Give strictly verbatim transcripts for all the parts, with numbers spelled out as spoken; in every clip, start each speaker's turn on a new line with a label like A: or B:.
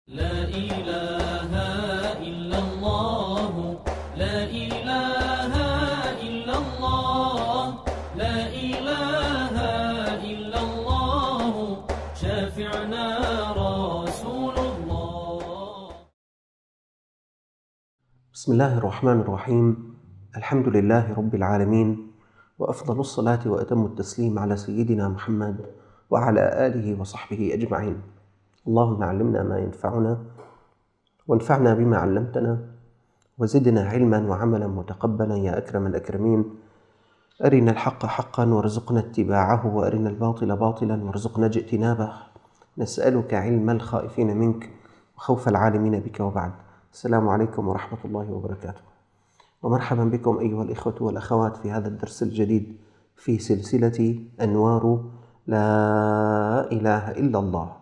A: لا إله إلا الله، لا إله إلا الله، لا إله إلا الله، شافعنا رسول الله.
B: بسم الله الرحمن الرحيم. الحمد لله رب العالمين، وأفضل الصلاة وأتم التسليم على سيدنا محمد وعلى آله وصحبه أجمعين. اللهم علمنا ما ينفعنا وانفعنا بما علمتنا وزدنا علما وعملا متقبلا يا أكرم الأكرمين. أرنا الحق حقا وارزقنا اتباعه، وأرنا الباطل باطلا وارزقنا اجتنابه. نسألك علم الخائفين منك وخوف العالمين بك، وبعد. السلام عليكم ورحمة الله وبركاته، ومرحبا بكم أيها الإخوة والأخوات في هذا الدرس الجديد في سلسلة أنوار لا إله إلا الله.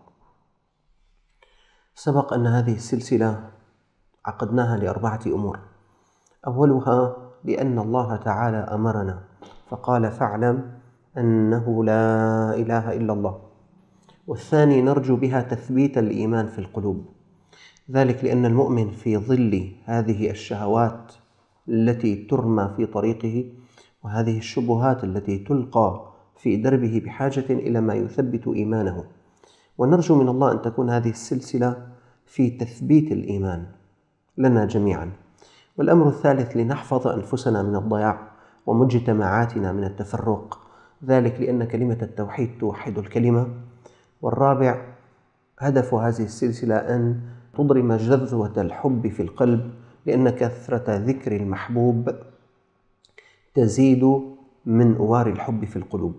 B: سبق أن هذه السلسلة عقدناها لأربعة أمور. أولها لأن الله تعالى أمرنا فقال: فاعلم أنه لا إله إلا الله. والثاني نرجو بها تثبيت الإيمان في القلوب، ذلك لأن المؤمن في ظل هذه الشهوات التي ترمى في طريقه وهذه الشبهات التي تلقى في دربه بحاجة إلى ما يثبت إيمانه، ونرجو من الله أن تكون هذه السلسلة في تثبيت الإيمان لنا جميعا. والأمر الثالث لنحفظ أنفسنا من الضياع ومجتمعاتنا من التفرق، ذلك لأن كلمة التوحيد توحد الكلمة. والرابع هدف هذه السلسلة أن تضرم جذوة الحب في القلب، لأن كثرة ذكر المحبوب تزيد من أوار الحب في القلوب.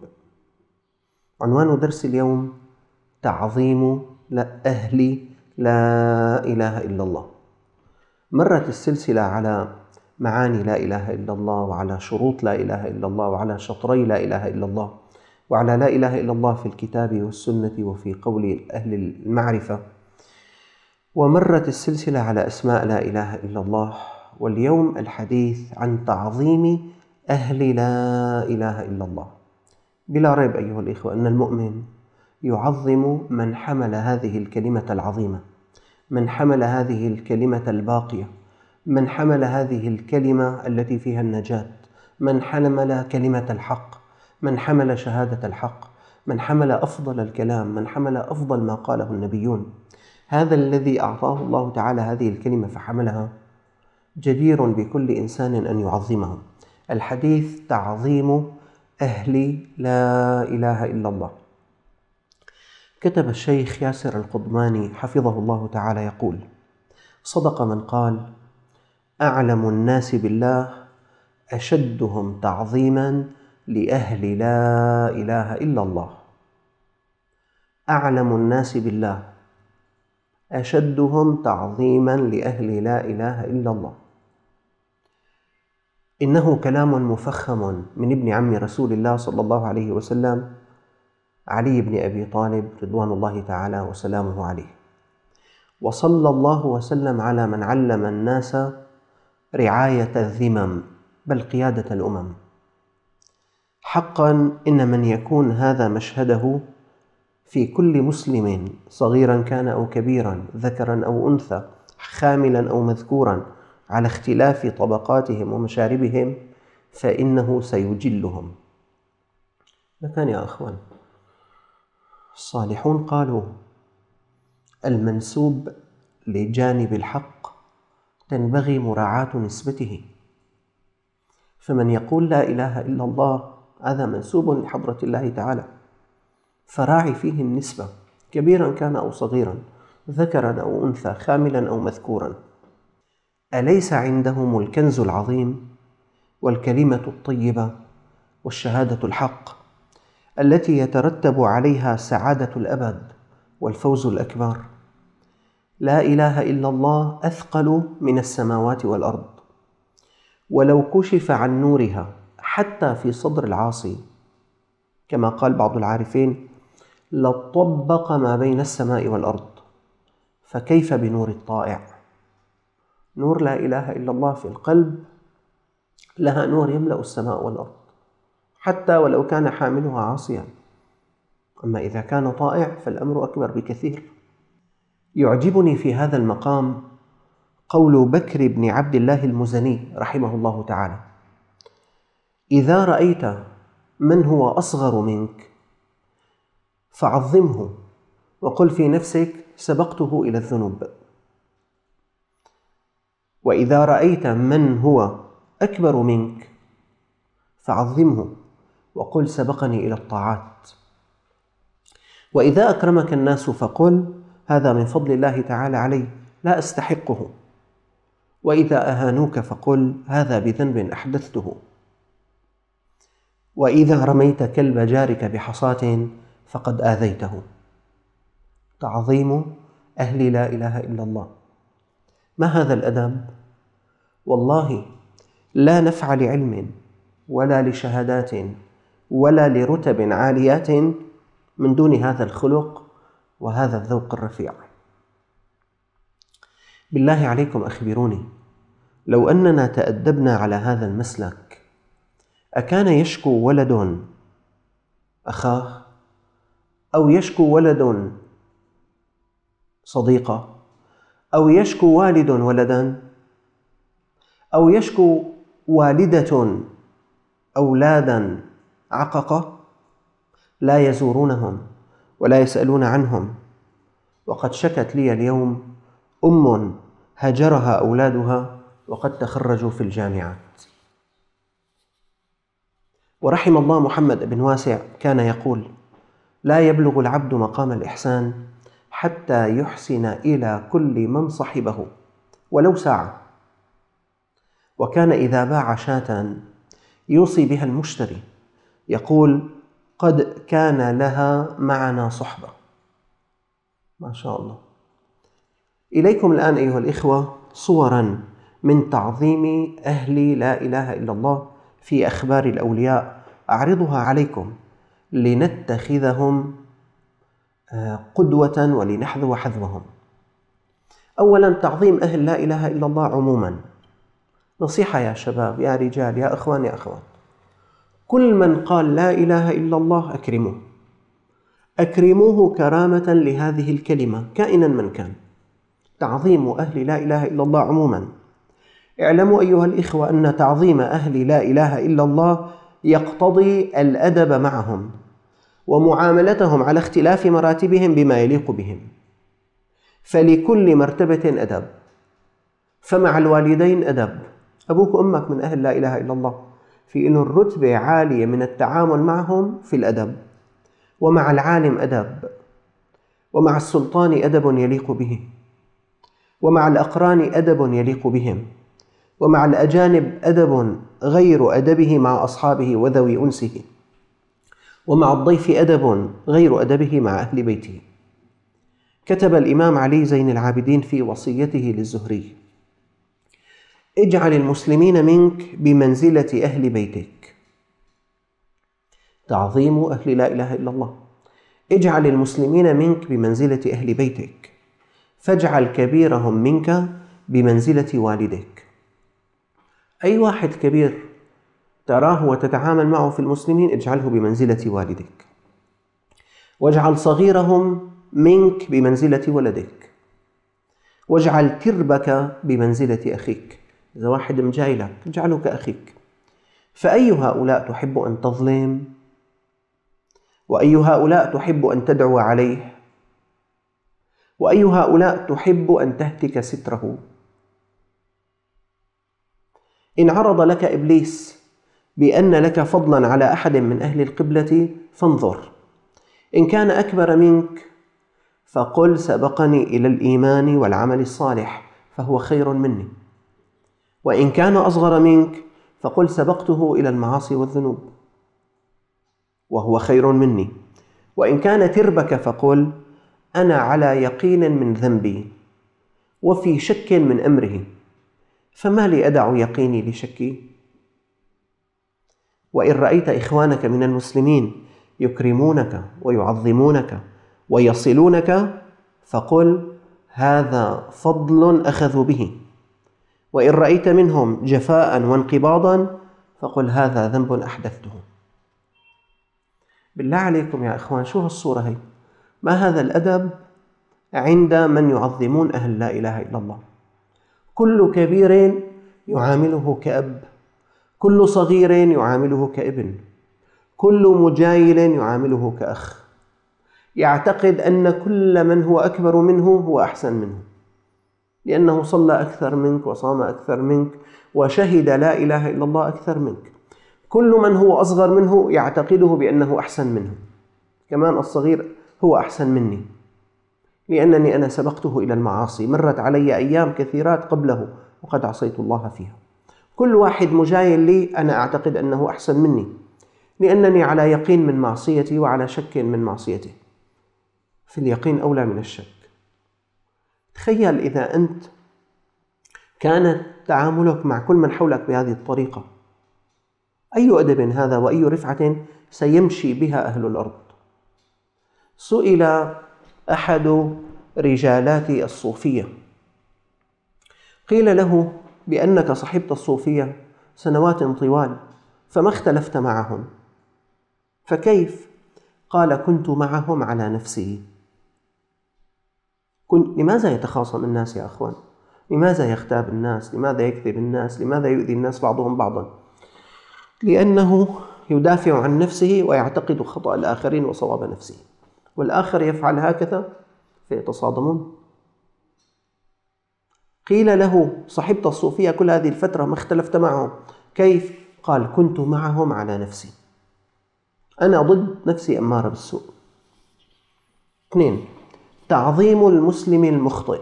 B: عنوان درس اليوم: تعظيم أهل لا إله إلا الله. مرت السلسلة على معاني لا إله إلا الله، وعلى شروط لا إله إلا الله، وعلى شطري لا إله إلا الله، وعلى لا إله إلا الله في الكتاب والسنة وفي قول أهل المعرفة. ومرت السلسلة على أسماء لا إله إلا الله. واليوم الحديث عن تعظيم أهل لا إله إلا الله. بلا ريب أيها الإخوة أن المؤمن يعظم من حمل هذه الكلمة العظيمة، من حمل هذه الكلمة الباقية، من حمل هذه الكلمة التي فيها النجاة، من حمل كلمة الحق، من حمل شهادة الحق، من حمل أفضل الكلام، من حمل أفضل ما قاله النبيون. هذا الذي أعطاه الله تعالى هذه الكلمة فحملها جدير بكل إنسان أن يعظمه. الحديث تعظيم أهل لا إله إلا الله. كتب الشيخ ياسر القضماني حفظه الله تعالى يقول: صدق من قال: أعلم الناس بالله أشدهم تعظيما لأهل لا إله إلا الله. أعلم الناس بالله أشدهم تعظيما لأهل لا إله إلا الله. إنه كلام مفخم من ابن عم رسول الله صلى الله عليه وسلم، علي بن أبي طالب رضوان الله تعالى وسلامه عليه. وصلى الله وسلم على من علم الناس رعاية الذمم بل قيادة الأمم. حقا إن من يكون هذا مشهده في كل مسلم صغيرا كان أو كبيرا، ذكرا أو أنثى، خاملا أو مذكورا، على اختلاف طبقاتهم ومشاربهم، فإنه سيجلهم. لكن يا أخوان، الصالحون قالوا: المنسوب لجانب الحق تنبغي مراعاة نسبته. فمن يقول لا إله إلا الله هذا منسوب لحضرة الله تعالى، فراعي فيه النسبة، كبيرا كان أو صغيرا، ذكرا أو أنثى، خاملا أو مذكورا. أليس عندهم الكنز العظيم والكلمة الطيبة والشهادة الحق التي يترتب عليها سعادة الأبد والفوز الأكبر؟ لا إله إلا الله أثقل من السماوات والأرض، ولو كشف عن نورها حتى في صدر العاصي، كما قال بعض العارفين: لطبق ما بين السماء والأرض، فكيف بنور الطائع؟ نور لا إله إلا الله في القلب لها نور يملأ السماء والأرض، حتى ولو كان حاملها عاصيا. أما إذا كان طائع فالأمر أكبر بكثير. يعجبني في هذا المقام قول بكر بن عبد الله المزني رحمه الله تعالى: إذا رأيت من هو أصغر منك فعظمه وقل في نفسك سبقته إلى الذنوب، وإذا رأيت من هو أكبر منك فعظمه وقل سبقني إلى الطاعات، وإذا أكرمك الناس فقل هذا من فضل الله تعالى علي لا أستحقه، وإذا أهانوك فقل هذا بذنب أحدثته، وإذا رميت كلب جارك بحصاة فقد آذيته. تعظيم أهل لا إله إلا الله. ما هذا الأدب؟ والله لا نفع لعلم ولا لشهادات ولا لرتب عاليات من دون هذا الخلق وهذا الذوق الرفيع. بالله عليكم أخبروني، لو أننا تأدبنا على هذا المسلك أكان يشكو ولد أخاه، أو يشكو ولد صديقة، أو يشكو والد ولدا، أو يشكو والدة أولادا عققة لا يزورونهم ولا يسألون عنهم؟ وقد شكت لي اليوم أم هجرها أولادها وقد تخرجوا في الجامعات. ورحم الله محمد بن واسع كان يقول: لا يبلغ العبد مقام الإحسان حتى يحسن إلى كل من صحبه ولو ساعة. وكان إذا باع شاة يوصي بها المشتري يقول: قد كان لها معنا صحبة. ما شاء الله. إليكم الآن أيها الإخوة صوراً من تعظيم أهل لا إله إلا الله في أخبار الأولياء أعرضها عليكم لنتخذهم قدوة ولنحذو حذوهم. أولاً تعظيم أهل لا إله إلا الله عموماً. نصيحة يا شباب، يا رجال، يا أخوان، يا أخوات، كل من قال لا إله إلا الله أكرموه، أكرموه كرامة لهذه الكلمة كائناً من كان. تعظيم أهل لا إله إلا الله عموماً. اعلموا أيها الإخوة أن تعظيم أهل لا إله إلا الله يقتضي الأدب معهم ومعاملتهم على اختلاف مراتبهم بما يليق بهم، فلكل مرتبة أدب. فمع الوالدين أدب، أبوك وأمك من أهل لا إله إلا الله، في أن الرتبة عالية من التعامل معهم في الأدب. ومع العالم أدب، ومع السلطان أدب يليق به، ومع الأقران أدب يليق بهم، ومع الأجانب أدب غير أدبه مع أصحابه وذوي أنسه، ومع الضيف أدب غير أدبه مع أهل بيته. كتب الإمام علي زين العابدين في وصيته للزهري: اجعل المسلمين منك بمنزلة أهل بيتك. تعظيم أهل لا إله إلا الله. اجعل المسلمين منك بمنزلة أهل بيتك، فاجعل كبيرهم منك بمنزلة والدك. أي واحد كبير تراه وتتعامل معه في المسلمين اجعله بمنزلة والدك، واجعل صغيرهم منك بمنزلة ولدك، واجعل تربك بمنزلة أخيك. إذا واحد مجايلك اجعله كأخيك. فأي هؤلاء تحب أن تظلم؟ وأي هؤلاء تحب أن تدعو عليه؟ وأي هؤلاء تحب أن تهتك ستره؟ إن عرض لك إبليس بأن لك فضلاً على أحد من أهل القبلة فانظر، إن كان أكبر منك فقل سبقني إلى الإيمان والعمل الصالح فهو خير مني، وإن كان أصغر منك فقل سبقته إلى المعاصي والذنوب وهو خير مني، وإن كان تربك فقل أنا على يقين من ذنبي وفي شك من أمره، فما لي أدع يقيني لشكي؟ وإن رأيت إخوانك من المسلمين يكرمونك ويعظمونك ويصلونك فقل هذا فضل أخذوا به، وإن رأيت منهم جفاء وانقباضا فقل هذا ذنب أحدثته. بالله عليكم يا إخوان، شو هالصورة هي؟ ما هذا الأدب عند من يعظمون أهل لا إله إلا الله. كل كبير يعامله كأب، كل صغير يعامله كابن، كل مجايل يعامله كأخ، يعتقد أن كل من هو أكبر منه هو أحسن منه، لأنه صلى أكثر منك وصام أكثر منك وشهد لا إله إلا الله أكثر منك. كل من هو أصغر منه يعتقده بأنه أحسن منه، كمان الصغير هو أحسن مني لأنني أنا سبقته إلى المعاصي، مرت علي أيام كثيرات قبله وقد عصيت الله فيها. كل واحد مجايل لي أنا أعتقد أنه أحسن مني لأنني على يقين من معصيتي وعلى شك من معصيته، في اليقين أولى من الشك. تخيل إذا أنت كان تعاملك مع كل من حولك بهذه الطريقة، أي أدب هذا وأي رفعة سيمشي بها أهل الأرض. سئل أحد رجالات الصوفية، قيل له بأنك صحبت الصوفية سنوات طوال فما اختلفت معهم، فكيف؟ قال: كنت معهم على نفسي. كنت لماذا يتخاصم الناس يا أخوان؟ لماذا يغتاب الناس؟ لماذا يكذب الناس؟ لماذا يؤذي الناس بعضهم بعضا؟ لأنه يدافع عن نفسه ويعتقد خطأ الآخرين وصواب نفسه، والآخر يفعل هكذا فيتصادمون. قيل له: صحبت الصوفية كل هذه الفترة ما اختلفت معهم، كيف؟ قال: كنت معهم على نفسي، أنا ضد نفسي أمارة بالسوء. اثنين، تعظيم المسلم المخطئ.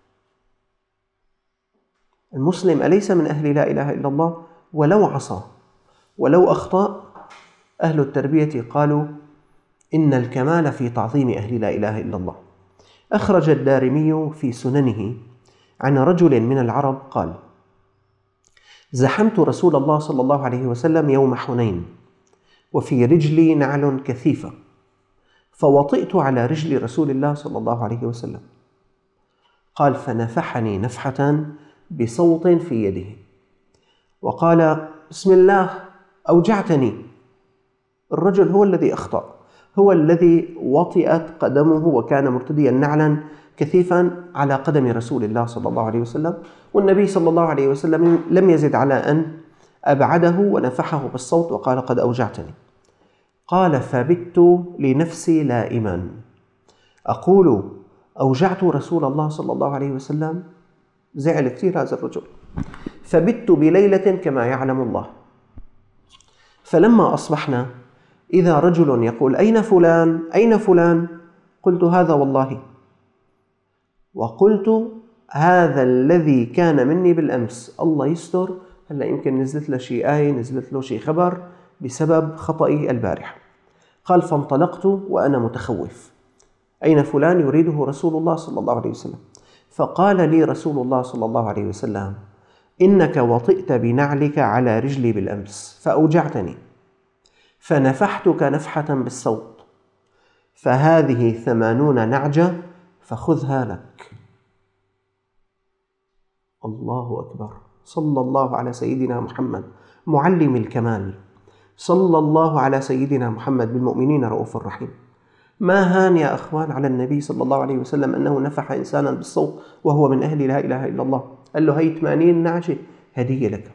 B: المسلم أليس من أهل لا إله إلا الله ولو عصى ولو أخطأ؟ أهل التربية قالوا: إن الكمال في تعظيم أهل لا إله إلا الله. أخرج الدارمي في سننه عن رجل من العرب قال: زحمت رسول الله صلى الله عليه وسلم يوم حنين وفي رجلي نعل كثيفة، فوطئت على رجل رسول الله صلى الله عليه وسلم. قال: فنفحني نفحة بصوت في يده وقال: بسم الله أوجعتني. الرجل هو الذي أخطأ، هو الذي وطئت قدمه وكان مرتديا نعلا كثيفا على قدم رسول الله صلى الله عليه وسلم، والنبي صلى الله عليه وسلم لم يزد على أن أبعده ونفحه بالصوت وقال: قد أوجعتني. قال: فبت لنفسي لائما أقول: أوجعت رسول الله صلى الله عليه وسلم. زعل كثير هذا الرجل. فبت بليلة كما يعلم الله. فلما أصبحنا إذا رجل يقول: أين فلان؟ أين فلان؟ قلت: هذا والله. وقلت: هذا الذي كان مني بالأمس، الله يستر، هلا يمكن نزلت له شيء آية، نزلت له شيء خبر بسبب خطئي البارح. قال: فانطلقت وأنا متخوف. أين فلان؟ يريده رسول الله صلى الله عليه وسلم. فقال لي رسول الله صلى الله عليه وسلم: إنك وطئت بنعلك على رجلي بالأمس فأوجعتني، فنفحتك نفحة بالصوت، فهذه ثمانون نعجة فخذها لك. الله أكبر. صلى الله على سيدنا محمد معلم الكمال، صلى الله على سيدنا محمد بالمؤمنين رؤوف رحيم. ما هان يا أخوان على النبي صلى الله عليه وسلم أنه نفح إنسانا بالصوت وهو من أهل لا إله إلا الله. قال له: هي ثمانين نعجة هدية لك.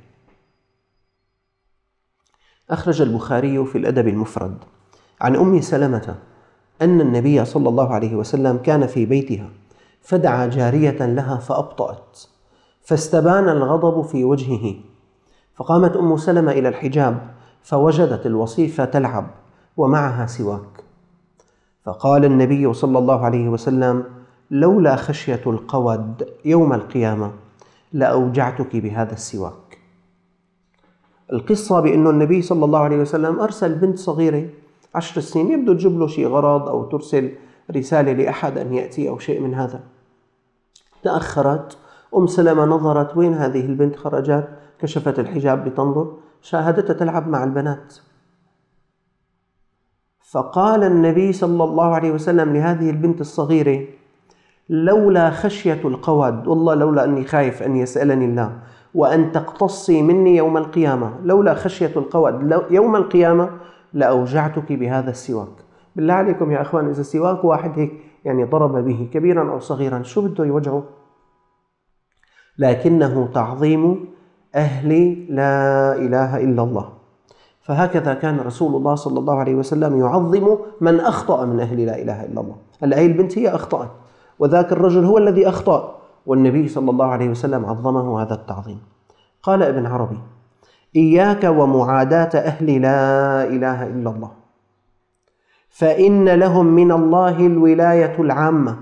B: أخرج البخاري في الأدب المفرد عن أم سلمة أن النبي صلى الله عليه وسلم كان في بيتها فدعا جارية لها فأبطأت، فاستبان الغضب في وجهه، فقامت أم سلمة إلى الحجاب فوجدت الوصيفة تلعب ومعها سواك، فقال النبي صلى الله عليه وسلم: لولا خشية القود يوم القيامة لأوجعتك بهذا السواك. القصة بأن النبي صلى الله عليه وسلم أرسل بنت صغيرة عشر سنين يبدو تجيب له شيء غرض أو ترسل رسالة لأحد أن يأتي أو شيء من هذا. تأخرت، أم سلمة نظرت وين هذه البنت، خرجت كشفت الحجاب لتنظر، شاهدتها تلعب مع البنات. فقال النبي صلى الله عليه وسلم لهذه البنت الصغيرة: لولا خشية القود، والله لولا أني خايف أن يسألني الله وأن تقتصي مني يوم القيامة، لولا خشية القود يوم القيامة لأوجعتك بهذا السواك. بالله عليكم يا أخوان، إذا سواك واحد هيك يعني ضرب به كبيرا أو صغيرا، شو بده يوجعه؟ لكنه تعظيم أهل لا إله إلا الله. فهكذا كان رسول الله صلى الله عليه وسلم يعظم من أخطأ من أهل لا إله إلا الله. هلا هي البنت هي أخطأت وذاك الرجل هو الذي أخطأ، والنبي صلى الله عليه وسلم عظمه هذا التعظيم. قال ابن عربي: إياك ومعاداة أهل لا إله إلا الله، فإن لهم من الله الولاية العامة،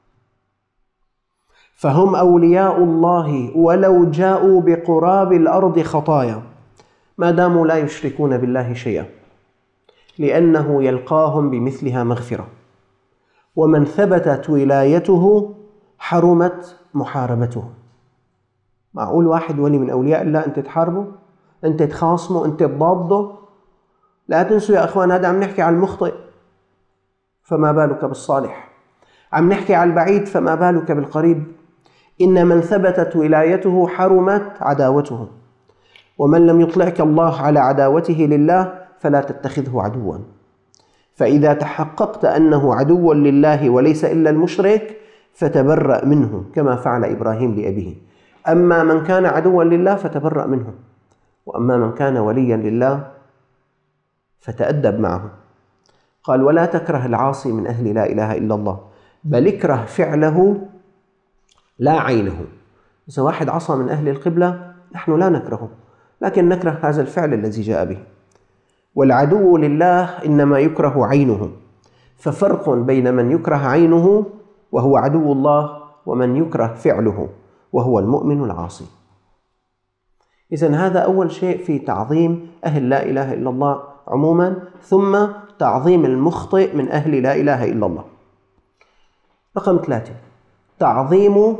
B: فهم أولياء الله ولو جاءوا بقراب الأرض خطايا ما داموا لا يشركون بالله شيئا، لأنه يلقاهم بمثلها مغفرة. ومن ثبتت ولايته حرمت محاربته. معقول واحد ولي من أولياء الله أنت تحاربه؟ أنت تخاصمه؟ أنت تضاده؟ لا تنسوا يا أخوان، هذا عم نحكي عن المخطئ، فما بالك بالصالح؟ عم نحكي عن البعيد، فما بالك بالقريب؟ إن من ثبتت ولايته حرمت عداوته، ومن لم يطلعك الله على عداوته لله فلا تتخذه عدوا. فإذا تحققت أنه عدو لله وليس إلا المشرك فتبرأ منه كما فعل إبراهيم لأبيه. أما من كان عدوا لله فتبرأ منه، وأما من كان وليا لله فتأدب معه. قال: ولا تكره العاصي من أهل لا إله إلا الله، بل اكره فعله لا عينه. إذا واحد عصى من أهل القبلة نحن لا نكرهه، لكن نكره هذا الفعل الذي جاء به. والعدو لله إنما يكره عينه، ففرق بين من يكره عينه وهو عدو الله ومن يكره فعله وهو المؤمن العاصي. إذن هذا أول شيء في تعظيم أهل لا إله إلا الله عموما، ثم تعظيم المخطئ من أهل لا إله إلا الله. رقم ثلاثة: تعظيم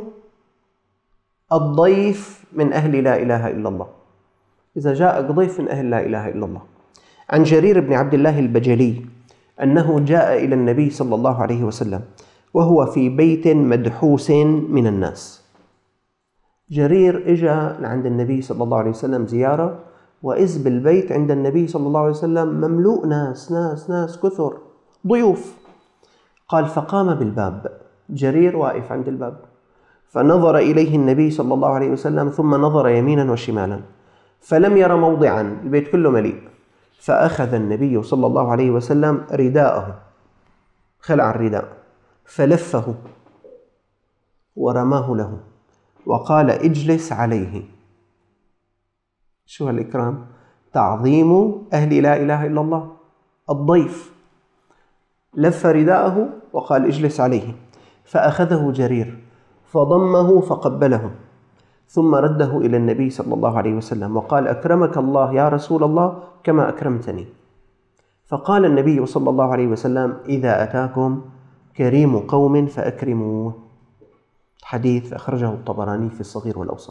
B: الضيف من أهل لا إله إلا الله. إذا جاءك ضيف من أهل لا إله إلا الله. عن جرير بن عبد الله البجلي أنه جاء إلى النبي صلى الله عليه وسلم وهو في بيت مدحوس من الناس. جرير إجا عند النبي صلى الله عليه وسلم زيارة، وإذ بالبيت عند النبي صلى الله عليه وسلم مملوء ناس ناس ناس كثر ضيوف. قال: فقام بالباب، جرير واقف عند الباب، فنظر إليه النبي صلى الله عليه وسلم ثم نظر يمينا وشمالا فلم ير موضعا، البيت كله مليء. فأخذ النبي صلى الله عليه وسلم رداءه، خلع الرداء فلفه ورماه له وقال: اجلس عليه. شو هالإكرام؟ تعظيم أهل لا إله إلا الله. الضيف لف رداءه وقال: اجلس عليه. فأخذه جرير فضمه فقبله، ثم رده إلى النبي صلى الله عليه وسلم وقال: أكرمك الله يا رسول الله كما أكرمتني. فقال النبي صلى الله عليه وسلم: إذا أتاكم كريم قوم فأكرموه. حديث أخرجه الطبراني في الصغير والأوسط.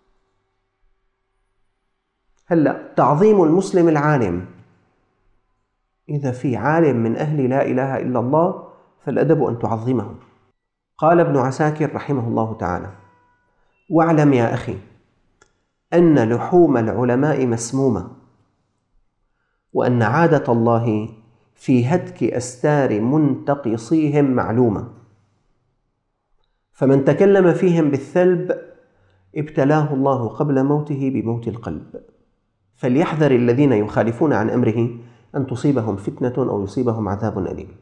B: هلأ تعظيم المسلم العالم. إذا في عالم من أهل لا إله إلا الله فالأدب أن تعظمه. قال ابن عساكر رحمه الله تعالى: واعلم يا أخي أن لحوم العلماء مسمومة، وأن عادة الله في هتك أستار منتقصيهم معلومة، فمن تكلم فيهم بالثلب ابتلاه الله قبل موته بموت القلب، فليحذر الذين يخالفون عن أمره أن تصيبهم فتنة أو يصيبهم عذاب أليم.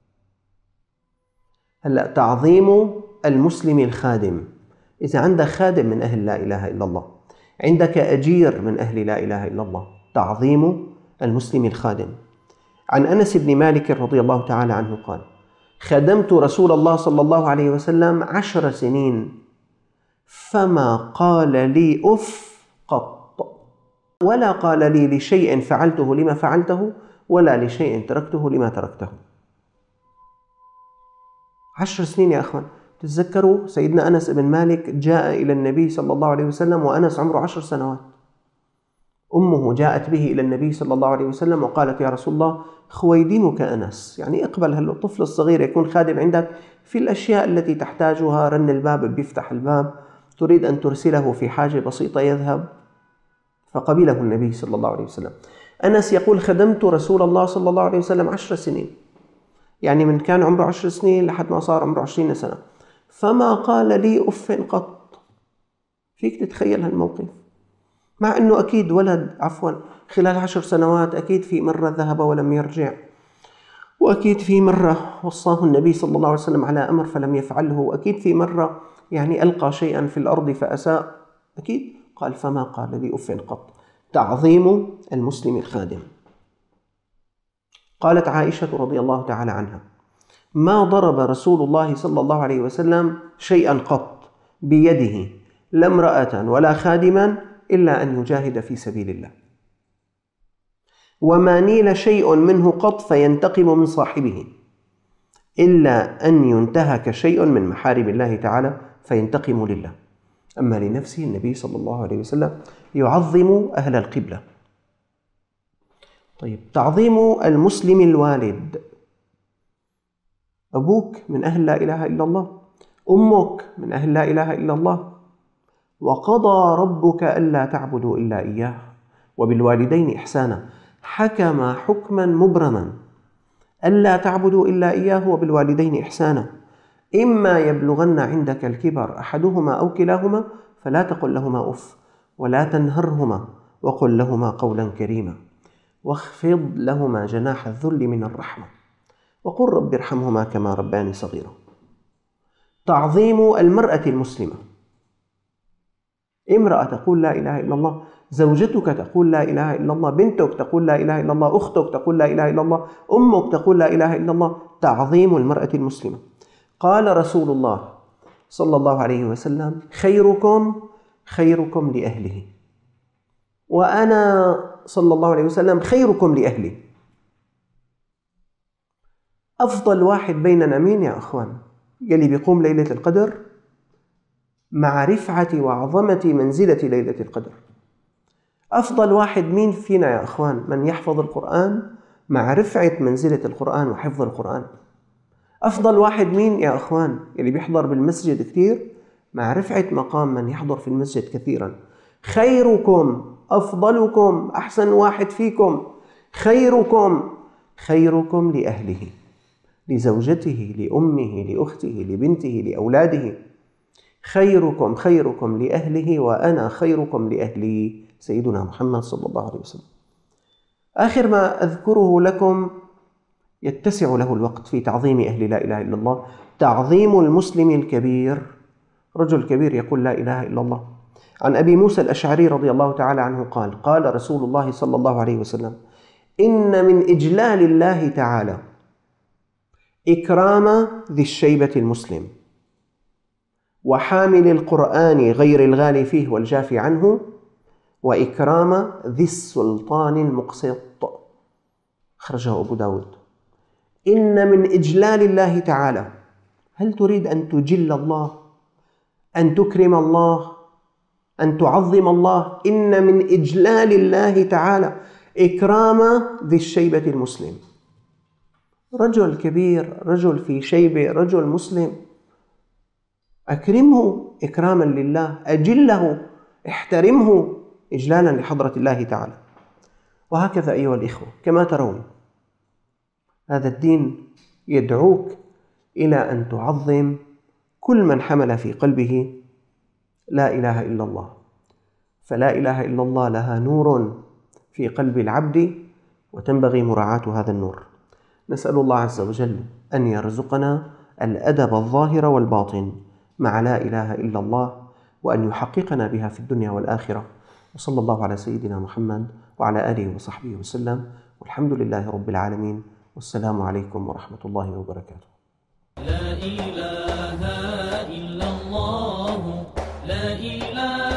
B: هلأ تعظيم المسلم الخادم. إذا عندك خادم من أهل لا إله إلا الله، عندك أجير من أهل لا إله إلا الله، تعظيم المسلم الخادم. عن أنس بن مالك رضي الله تعالى عنه قال: خدمت رسول الله صلى الله عليه وسلم عشر سنين فما قال لي أف قط، ولا قال لي لشيء فعلته لما فعلته، ولا لشيء تركته لما تركته. عشر سنين يا أخوان. تتذكروا سيدنا أنس بن مالك جاء إلى النبي صلى الله عليه وسلم وأنس عمره عشر سنوات. أمه جاءت به إلى النبي صلى الله عليه وسلم وقالت: يا رسول الله خويدمك أنس، يعني اقبل هالطفل الصغير يكون خادم عندك في الأشياء التي تحتاجها، رن الباب بيفتح الباب، تريد أن ترسله في حاجة بسيطة يذهب. فقبله النبي صلى الله عليه وسلم. أنس يقول: خدمت رسول الله صلى الله عليه وسلم عشر سنين يعني من كان عمره عشر سنين لحد ما صار عمره عشرين سنة، فما قال لي أف قط. فيك تتخيل هالموقف؟ مع أنه أكيد ولد عفوا خلال عشر سنوات أكيد في مرة ذهب ولم يرجع، وأكيد في مرة وصاه النبي صلى الله عليه وسلم على أمر فلم يفعله، وأكيد في مرة يعني ألقى شيئا في الأرض فأساء، أكيد. قال فما قال لي أف قط. تعظيم المسلم الخادم. قالت عائشة رضي الله تعالى عنها: ما ضرب رسول الله صلى الله عليه وسلم شيئا قط بيده، لا امرأة ولا خادما، إلا أن يجاهد في سبيل الله، وما نيل شيء منه قط فينتقم من صاحبه، إلا أن ينتهك شيء من محارم الله تعالى فينتقم لله. أما لنفسه النبي صلى الله عليه وسلم يعظم أهل القبلة. طيب، تعظيم المسلم الوالد. أبوك من أهل لا إله إلا الله، أمك من أهل لا إله إلا الله. وقضى ربك ألا تعبدوا إلا إياه وبالوالدين إحسانا. حكم حكما مبرما ألا تعبدوا إلا إياه وبالوالدين إحسانا. إما يبلغن عندك الكبر أحدهما أو كلاهما فلا تقل لهما أف ولا تنهرهما وقل لهما قولا كريما، واخفض لهما جناح الذل من الرحمة، وقل رب ارحمهما كما رباني صغيرا. تعظيم المرأة المسلمة. امرأة تقول لا إله إلا الله، زوجتك تقول لا إله إلا الله، بنتك تقول لا إله إلا الله، أختك تقول لا إله إلا الله، أمك تقول لا إله إلا الله. تعظيم المرأة المسلمة. قال رسول الله صلى الله عليه وسلم: خيركم خيركم لأهله، وأنا صلى الله عليه وسلم خيركم لأهلي. أفضل واحد بيننا مين يا أخوان؟ يلي بيقوم ليلة القدر مع رفعة وعظمة منزلة ليلة القدر. أفضل واحد مين فينا يا أخوان؟ من يحفظ القرآن مع رفعة منزلة القرآن وحفظ القرآن. أفضل واحد مين يا أخوان؟ يلي بيحضر بالمسجد كثير مع رفعة مقام من يحضر في المسجد كثيرا. خيركم، أفضلكم، أحسن واحد فيكم، خيركم خيركم لأهله، لزوجته، لأمه، لأخته، لبنته، لأولاده. خيركم خيركم لأهله وأنا خيركم لأهلي، سيدنا محمد صلى الله عليه وسلم. آخر ما أذكره لكم يتسع له الوقت في تعظيم أهل لا إله إلا الله. تعظيم المسلم الكبير. رجل كبير يقول لا إله إلا الله. عن أبي موسى الأشعري رضي الله تعالى عنه قال: قال رسول الله صلى الله عليه وسلم: إن من إجلال الله تعالى إكرام ذي الشيبة المسلم، وحامل القرآن غير الغالي فيه والجافي عنه، وإكرام ذي السلطان المقسط. أخرجه أبو داود. إن من إجلال الله تعالى. هل تريد أن تجل الله، أن تكرم الله، أن تعظم الله؟ إن من إجلال الله تعالى إكرام ذي الشيبة المسلم. رجل كبير، رجل في شيبة، رجل مسلم، أكرمه إكراما لله، أجله، احترمه إجلالا لحضرة الله تعالى. وهكذا أيها الإخوة، كما ترون هذا الدين يدعوك إلى أن تعظم كل من حمل في قلبه لا إله إلا الله. فلا إله إلا الله لها نور في قلب العبد، وتنبغي مراعاة هذا النور. نسأل الله عز وجل أن يرزقنا الأدب الظاهر والباطن مع لا إله إلا الله، وأن يحققنا بها في الدنيا والآخرة. وصلى الله على سيدنا محمد وعلى آله وصحبه وسلم، والحمد لله رب العالمين، والسلام عليكم ورحمة الله وبركاته.
A: لا إله إلا الله، لا إله